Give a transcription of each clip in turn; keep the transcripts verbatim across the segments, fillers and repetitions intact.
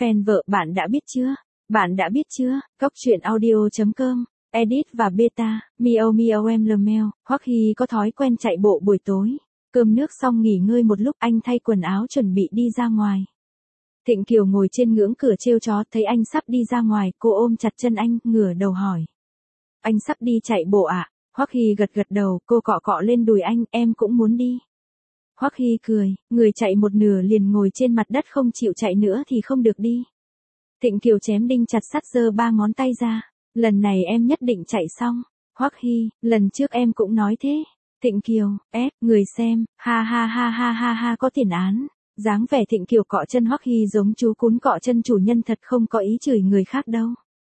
Fan vợ bạn đã biết chưa? Bạn đã biết chưa? Cốc truyện audio chấm com, edit và beta, miao miao em lờ mèo. Hoắc Hy có thói quen chạy bộ buổi tối. Cơm nước xong nghỉ ngơi một lúc, anh thay quần áo chuẩn bị đi ra ngoài. Thịnh Kiều ngồi trên ngưỡng cửa trêu chó, thấy anh sắp đi ra ngoài, cô ôm chặt chân anh, ngửa đầu hỏi. Anh sắp đi chạy bộ ạ? À? Hoắc Hy gật gật đầu, cô cọ cọ lên đùi anh, em cũng muốn đi. Hoắc Hy cười, người chạy một nửa liền ngồi trên mặt đất không chịu chạy nữa thì không được đi. Thịnh Kiều chém đinh chặt sắt giơ ba ngón tay ra, lần này em nhất định chạy xong. Hoắc Hy, lần trước em cũng nói thế. Thịnh Kiều, ép, người xem, ha ha ha ha ha ha có tiền án. Dáng vẻ Thịnh Kiều cọ chân Hoắc Hy giống chú cún cọ chân chủ nhân, thật không có ý chửi người khác đâu.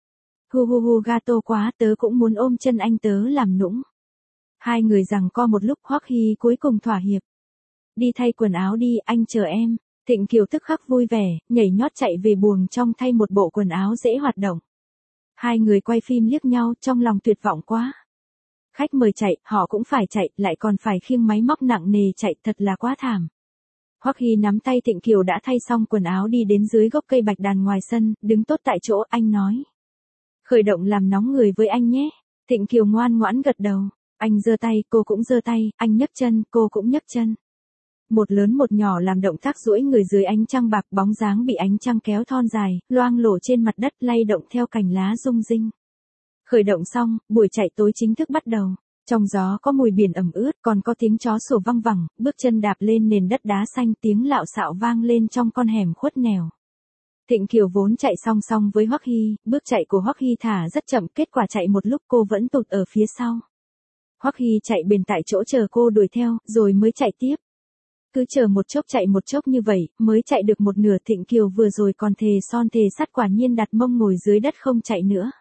Hu hu hu gato quá, tớ cũng muốn ôm chân anh tớ làm nũng. Hai người giằng co một lúc, Hoắc Hy cuối cùng thỏa hiệp. Đi thay quần áo đi, anh chờ em. Thịnh Kiều tức khắc vui vẻ, nhảy nhót chạy về buồng trong thay một bộ quần áo dễ hoạt động. Hai người quay phim liếc nhau, trong lòng tuyệt vọng quá. Khách mời chạy, họ cũng phải chạy, lại còn phải khiêng máy móc nặng nề chạy, thật là quá thảm. Hoắc Hy nắm tay Thịnh Kiều đã thay xong quần áo đi đến dưới gốc cây bạch đàn ngoài sân, đứng tốt tại chỗ, anh nói. Khởi động làm nóng người với anh nhé. Thịnh Kiều ngoan ngoãn gật đầu. Anh giơ tay, cô cũng giơ tay, anh nhấc chân, cô cũng nhấc chân. Một lớn một nhỏ làm động tác duỗi người dưới ánh trăng bạc, bóng dáng bị ánh trăng kéo thon dài, loang lổ trên mặt đất lay động theo cành lá rung rinh. Khởi động xong, buổi chạy tối chính thức bắt đầu. Trong gió có mùi biển ẩm ướt, còn có tiếng chó sủa văng vẳng, bước chân đạp lên nền đất đá xanh, tiếng lạo xạo vang lên trong con hẻm khuất nẻo. Thịnh Kiều vốn chạy song song với Hoắc Hy, bước chạy của Hoắc Hy thả rất chậm, kết quả chạy một lúc cô vẫn tụt ở phía sau. Hoắc Hy chạy bền tại chỗ chờ cô đuổi theo, rồi mới chạy tiếp. Cứ chờ một chốc chạy một chốc như vậy, mới chạy được một nửa. Thịnh Kiều vừa rồi còn thề son thề sắt, quả nhiên đặt mông ngồi dưới đất không chạy nữa.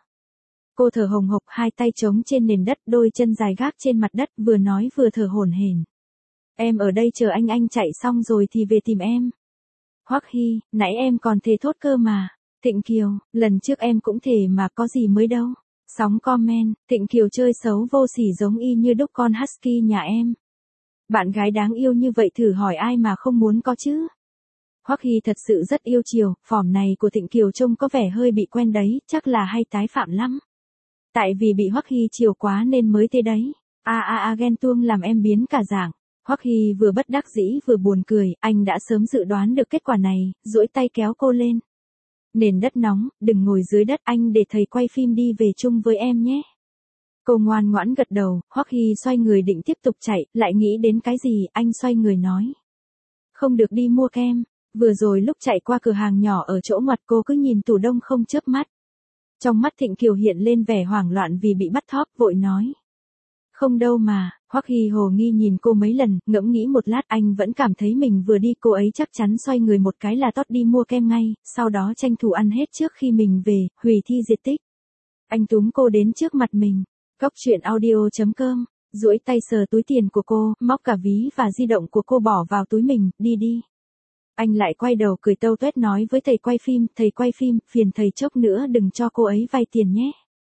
Cô thở hồng hộc, hai tay trống trên nền đất, đôi chân dài gác trên mặt đất, vừa nói vừa thở hổn hển. Em ở đây chờ anh, anh chạy xong rồi thì về tìm em. Hoắc Hy, nãy em còn thề thốt cơ mà. Thịnh Kiều, lần trước em cũng thề mà, có gì mới đâu. Sóng comment, Thịnh Kiều chơi xấu vô sỉ giống y như đúc con husky nhà em. Bạn gái đáng yêu như vậy thử hỏi ai mà không muốn có chứ. Hoắc Hy thật sự rất yêu chiều, phỏm này của Thịnh Kiều trông có vẻ hơi bị quen đấy, chắc là hay tái phạm lắm. Tại vì bị Hoắc Hy chiều quá nên mới thế đấy. A a a ghen tuông làm em biến cả dạng. Hoắc Hy vừa bất đắc dĩ vừa buồn cười, anh đã sớm dự đoán được kết quả này, duỗi tay kéo cô lên. Nền đất nóng, đừng ngồi dưới đất, anh để thầy quay phim đi về chung với em nhé. Cô ngoan ngoãn gật đầu. Hoắc Hy xoay người định tiếp tục chạy, lại nghĩ đến cái gì, anh xoay người nói. Không được đi mua kem. Vừa rồi lúc chạy qua cửa hàng nhỏ ở chỗ ngoặt, cô cứ nhìn tủ đông không chớp mắt. Trong mắt Thịnh Kiều hiện lên vẻ hoảng loạn vì bị bắt thóp, vội nói. Không đâu mà. Hoắc Hy hồ nghi nhìn cô mấy lần, ngẫm nghĩ một lát, anh vẫn cảm thấy mình vừa đi cô ấy chắc chắn xoay người một cái là tót đi mua kem ngay, sau đó tranh thủ ăn hết trước khi mình về, hủy thi diệt tích. Anh túm cô đến trước mặt mình. Cốc truyện audio chấm com, duỗi tay sờ túi tiền của cô, móc cả ví và di động của cô bỏ vào túi mình, đi đi. Anh lại quay đầu cười tâu tuét nói với thầy quay phim, thầy quay phim, phiền thầy chốc nữa đừng cho cô ấy vay tiền nhé.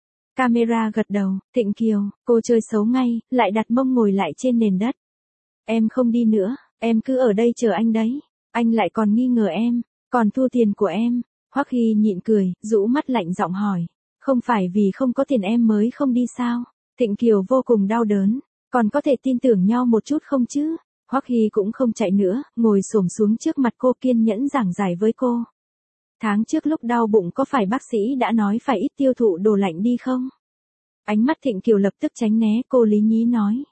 Camera gật đầu. Thịnh Kiều, cô chơi xấu ngay, lại đặt mông ngồi lại trên nền đất. Em không đi nữa, em cứ ở đây chờ anh đấy. Anh lại còn nghi ngờ em, còn thu tiền của em. Hoắc Hy nhịn cười, rũ mắt lạnh giọng hỏi. Không phải vì không có tiền em mới không đi sao? Thịnh Kiều vô cùng đau đớn. Còn có thể tin tưởng nhau một chút không chứ? Hoắc Hy cũng không chạy nữa, ngồi xổm xuống trước mặt cô kiên nhẫn giảng giải với cô. Tháng trước lúc đau bụng có phải bác sĩ đã nói phải ít tiêu thụ đồ lạnh đi không? Ánh mắt Thịnh Kiều lập tức tránh né, cô lý nhí nói.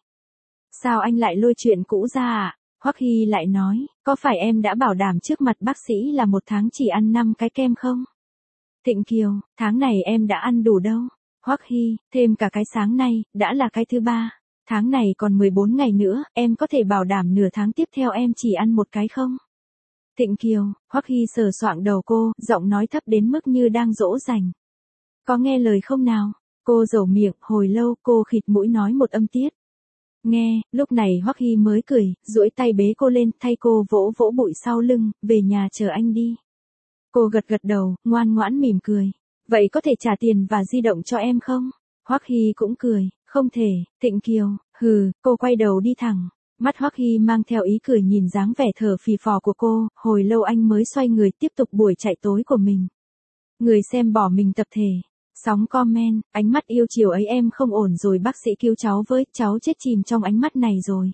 Sao anh lại lôi chuyện cũ ra ạ? À? Hoắc Hy lại nói, có phải em đã bảo đảm trước mặt bác sĩ là một tháng chỉ ăn năm cái kem không? Thịnh Kiều, tháng này em đã ăn đủ đâu. Hoắc Hy, thêm cả cái sáng nay, đã là cái thứ ba. Tháng này còn mười bốn ngày nữa, em có thể bảo đảm nửa tháng tiếp theo em chỉ ăn một cái không? Thịnh Kiều, Hoắc Hy sờ soạng đầu cô, giọng nói thấp đến mức như đang dỗ dành. Có nghe lời không nào? Cô dầu miệng, hồi lâu cô khịt mũi nói một âm tiết. Nghe, lúc này Hoắc Hy mới cười, duỗi tay bế cô lên, thay cô vỗ vỗ bụi sau lưng, về nhà chờ anh đi. Cô gật gật đầu, ngoan ngoãn mỉm cười. Vậy có thể trả tiền và di động cho em không? Hoắc Hy cũng cười, không thể. Thịnh Kiều, hừ, cô quay đầu đi thẳng. Mắt Hoắc Hy mang theo ý cười nhìn dáng vẻ thở phì phò của cô, hồi lâu anh mới xoay người tiếp tục buổi chạy tối của mình. Người xem bỏ mình tập thể. Sóng comment, ánh mắt yêu chiều ấy em không ổn rồi bác sĩ cứu cháu với, cháu chết chìm trong ánh mắt này rồi.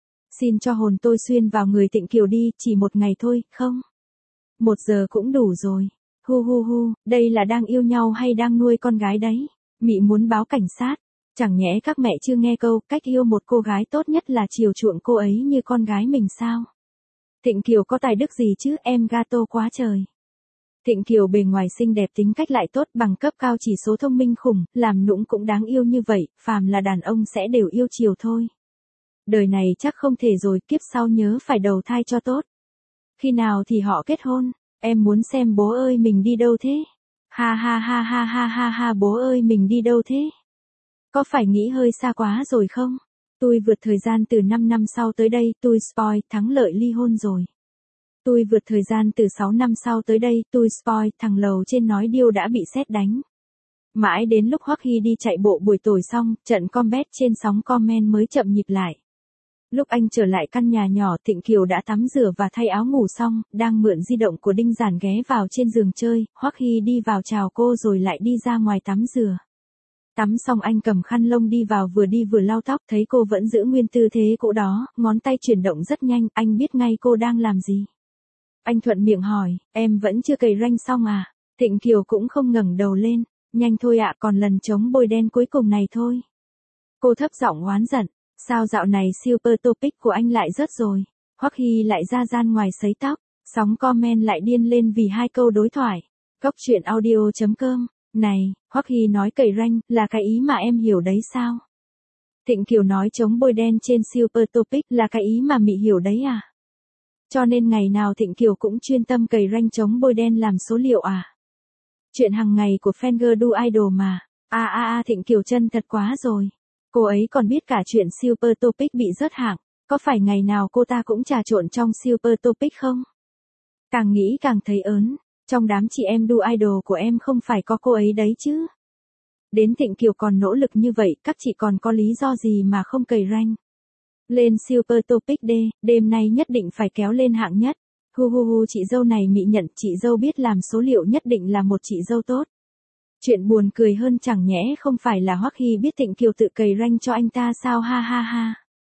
Xin cho hồn tôi xuyên vào người Thịnh Kiều đi, chỉ một ngày thôi, không? Một giờ cũng đủ rồi. Hu hu hu, đây là đang yêu nhau hay đang nuôi con gái đấy? Mị muốn báo cảnh sát. Chẳng nhẽ các mẹ chưa nghe câu, cách yêu một cô gái tốt nhất là chiều chuộng cô ấy như con gái mình sao? Thịnh Kiều có tài đức gì chứ, em gato quá trời. Thịnh Kiều bề ngoài xinh đẹp tính cách lại tốt, bằng cấp cao, chỉ số thông minh khủng, làm nũng cũng đáng yêu như vậy, phàm là đàn ông sẽ đều yêu chiều thôi. Đời này chắc không thể rồi, kiếp sau nhớ phải đầu thai cho tốt. Khi nào thì họ kết hôn? Em muốn xem bố ơi mình đi đâu thế? Ha ha ha ha ha ha ha, bố ơi mình đi đâu thế? Có phải nghĩ hơi xa quá rồi không? Tôi vượt thời gian từ năm năm sau tới đây, tôi spoil, thắng lợi ly hôn rồi. Tôi vượt thời gian từ sáu năm sau tới đây, tôi spoil, thằng lầu trên nói điêu đã bị sét đánh. Mãi đến lúc Hoắc Hy đi chạy bộ buổi tối xong, trận combat trên sóng comment mới chậm nhịp lại. Lúc anh trở lại căn nhà nhỏ, Thịnh Kiều đã tắm rửa và thay áo ngủ xong, đang mượn di động của Đinh Giản ghé vào trên giường chơi, Hoắc Hy đi vào chào cô rồi lại đi ra ngoài tắm rửa. Tắm xong anh cầm khăn lông đi vào, vừa đi vừa lau tóc, thấy cô vẫn giữ nguyên tư thế cũ đó, ngón tay chuyển động rất nhanh, anh biết ngay cô đang làm gì. Anh thuận miệng hỏi, em vẫn chưa cày ranh xong à? Thịnh Kiều cũng không ngẩng đầu lên, nhanh thôi ạ, còn lần chống bôi đen cuối cùng này thôi. Cô thấp giọng oán giận, sao dạo này super topic của anh lại rớt rồi? Hoắc Hy lại ra gian ngoài sấy tóc, sóng comment lại điên lên vì hai câu đối thoại. Cốc truyện audio chấm com. Này, Hoắc Hy nói cày ranh, là cái ý mà em hiểu đấy sao? Thịnh Kiều nói chống bôi đen trên super topic là cái ý mà Mị hiểu đấy à? Cho nên ngày nào Thịnh Kiều cũng chuyên tâm cày ranh chống bôi đen làm số liệu à? Chuyện hàng ngày của fan girl do idol mà. A a a Thịnh Kiều chân thật quá rồi. Cô ấy còn biết cả chuyện super topic bị rớt hạng. Có phải ngày nào cô ta cũng trà trộn trong super topic không? Càng nghĩ càng thấy ớn. Trong đám chị em do idol của em không phải có cô ấy đấy chứ? Đến Thịnh Kiều còn nỗ lực như vậy, các chị còn có lý do gì mà không cày ranh? Lên super topic D, đêm nay nhất định phải kéo lên hạng nhất. Hu hu hu, chị dâu này Mị nhận, chị dâu biết làm số liệu nhất định là một chị dâu tốt. Chuyện buồn cười hơn chẳng nhẽ không phải là Hoắc Hy biết Thịnh Kiều tự cày ranh cho anh ta sao, ha ha ha.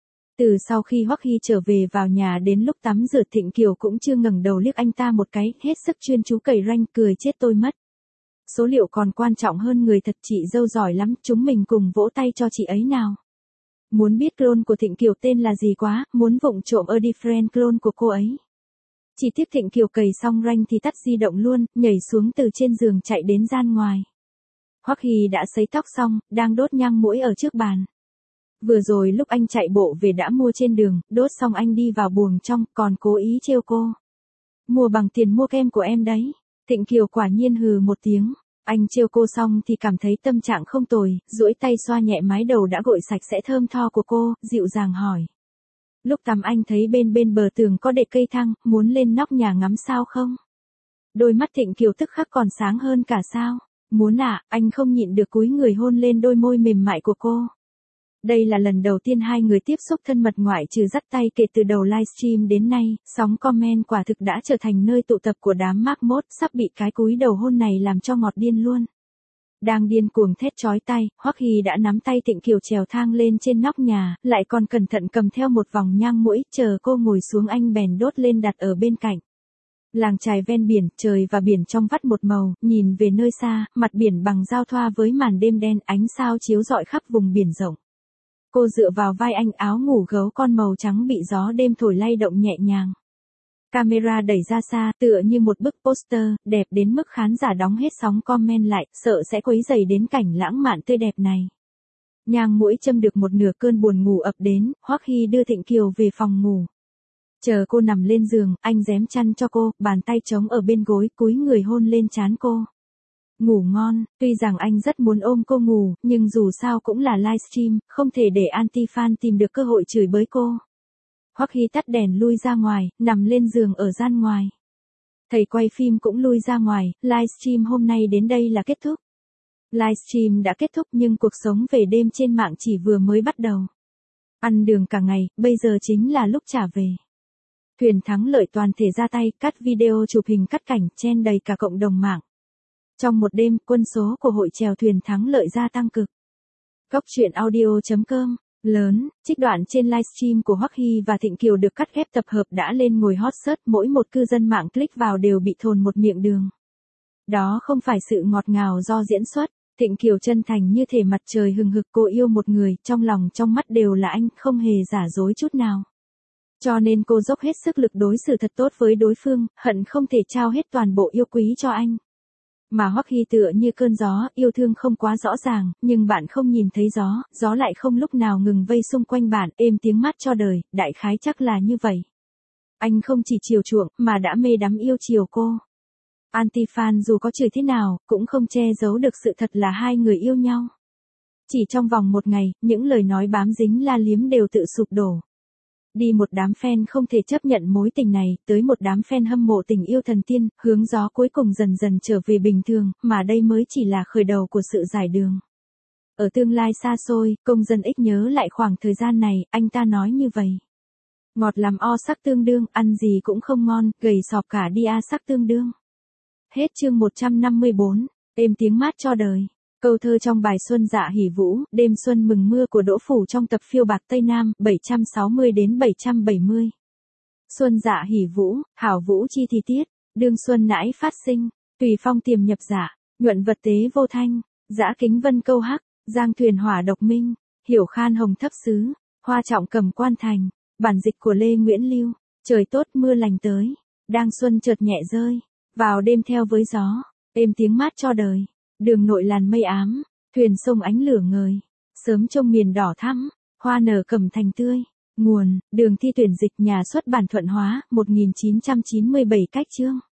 Từ sau khi Hoắc Hy trở về vào nhà đến lúc tắm rửa, Thịnh Kiều cũng chưa ngẩng đầu liếc anh ta một cái, hết sức chuyên chú cày ranh, cười chết tôi mất. Số liệu còn quan trọng hơn người thật, chị dâu giỏi lắm, chúng mình cùng vỗ tay cho chị ấy nào. Muốn biết clone của Thịnh Kiều tên là gì quá, muốn vụng trộm ở different clone của cô ấy. Chỉ tiếc Thịnh Kiều cày xong ranh thì tắt di động luôn, nhảy xuống từ trên giường chạy đến gian ngoài. Hoắc Hy đã sấy tóc xong, đang đốt nhang muỗi ở trước bàn. Vừa rồi lúc anh chạy bộ về đã mua trên đường, đốt xong anh đi vào buồng trong, còn cố ý trêu cô. Mua bằng tiền mua kem của em đấy. Thịnh Kiều quả nhiên hừ một tiếng. Anh trêu cô xong thì cảm thấy tâm trạng không tồi, duỗi tay xoa nhẹ mái đầu đã gội sạch sẽ thơm tho của cô, dịu dàng hỏi. Lúc tắm anh thấy bên bên bờ tường có để cây thang, muốn lên nóc nhà ngắm sao không? Đôi mắt Thịnh Kiều tức khắc còn sáng hơn cả sao. Muốn à, anh không nhịn được cúi người hôn lên đôi môi mềm mại của cô. Đây là lần đầu tiên hai người tiếp xúc thân mật ngoại trừ dắt tay kể từ đầu livestream đến nay, sóng comment quả thực đã trở thành nơi tụ tập của đám mác mốt, sắp bị cái cúi đầu hôn này làm cho ngọt điên luôn. Đang điên cuồng thét chói tai, Hoắc Hy đã nắm tay Thịnh Kiều trèo thang lên trên nóc nhà, lại còn cẩn thận cầm theo một vòng nhang muỗi, chờ cô ngồi xuống anh bèn đốt lên đặt ở bên cạnh. Làng chài ven biển, trời và biển trong vắt một màu, nhìn về nơi xa, mặt biển bằng giao thoa với màn đêm đen, ánh sao chiếu rọi khắp vùng biển rộng. Cô dựa vào vai anh, áo ngủ gấu con màu trắng bị gió đêm thổi lay động nhẹ nhàng. Camera đẩy ra xa, tựa như một bức poster, đẹp đến mức khán giả đóng hết sóng comment lại, sợ sẽ quấy rầy đến cảnh lãng mạn tươi đẹp này. Nhang muỗi châm được một nửa, cơn buồn ngủ ập đến, Hoắc Hy đưa Thịnh Kiều về phòng ngủ. Chờ cô nằm lên giường, anh rém chăn cho cô, bàn tay trống ở bên gối, cúi người hôn lên trán cô. Ngủ ngon, tuy rằng anh rất muốn ôm cô ngủ, nhưng dù sao cũng là livestream, không thể để anti-fan tìm được cơ hội chửi bới cô. Hoắc Hy tắt đèn lui ra ngoài, nằm lên giường ở gian ngoài. Thầy quay phim cũng lui ra ngoài, livestream hôm nay đến đây là kết thúc. Livestream đã kết thúc nhưng cuộc sống về đêm trên mạng chỉ vừa mới bắt đầu. Ăn đường cả ngày, bây giờ chính là lúc trả về. Thuyền thắng lợi toàn thể ra tay, cắt video chụp hình cắt cảnh, chen đầy cả cộng đồng mạng. Trong một đêm, quân số của hội chèo thuyền thắng lợi gia tăng cực. Góc truyện audio chấm com, lớn, trích đoạn trên livestream của Hoắc Hy và Thịnh Kiều được cắt ghép tập hợp đã lên ngồi hot search, mỗi một cư dân mạng click vào đều bị thồn một miệng đường. Đó không phải sự ngọt ngào do diễn xuất, Thịnh Kiều chân thành như thể mặt trời hừng hực, cô yêu một người, trong lòng trong mắt đều là anh, không hề giả dối chút nào. Cho nên cô dốc hết sức lực đối xử thật tốt với đối phương, hận không thể trao hết toàn bộ yêu quý cho anh. Mà Hoắc Hy tựa như cơn gió, yêu thương không quá rõ ràng, nhưng bạn không nhìn thấy gió, gió lại không lúc nào ngừng vây xung quanh bạn, êm tiếng mát cho đời, đại khái chắc là như vậy. Anh không chỉ chiều chuộng, mà đã mê đắm yêu chiều cô. Anti-fan dù có chửi thế nào, cũng không che giấu được sự thật là hai người yêu nhau. Chỉ trong vòng một ngày, những lời nói bám dính la liếm đều tự sụp đổ. Đi một đám fan không thể chấp nhận mối tình này, tới một đám fan hâm mộ tình yêu thần tiên, hướng gió cuối cùng dần dần trở về bình thường, mà đây mới chỉ là khởi đầu của sự giải đường. Ở tương lai xa xôi, công dân X nhớ lại khoảng thời gian này, anh ta nói như vậy. Ngọt làm o sắc tương đương, ăn gì cũng không ngon, gầy sọp cả đi a sắc tương đương. Hết chương một trăm năm mươi bốn, êm tiếng mát cho đời. Câu thơ trong bài Xuân Dạ Hỉ Vũ, đêm xuân mừng mưa của Đỗ Phủ trong tập Phiêu bạc Tây Nam, bảy trăm sáu mươi đến bảy trăm bảy mươi. Xuân Dạ Hỉ Vũ, hảo vũ chi thì tiết, đương xuân nãi phát sinh, tùy phong tiềm nhập dạ, nhuận vật tế vô thanh, dã kính vân câu hắc, giang thuyền hỏa độc minh, hiểu khan hồng thấp xứ, hoa trọng cầm quan thành, bản dịch của Lê Nguyễn Lưu, trời tốt mưa lành tới, đang xuân chợt nhẹ rơi, vào đêm theo với gió, êm tiếng mát cho đời. Đường nội làn mây ám, thuyền sông ánh lửa ngời, sớm trông miền đỏ thắm, hoa nở cẩm thành tươi. Nguồn, đường thi tuyển dịch, nhà xuất bản Thuận Hóa, một nghìn chín trăm chín mươi bảy, cách chương.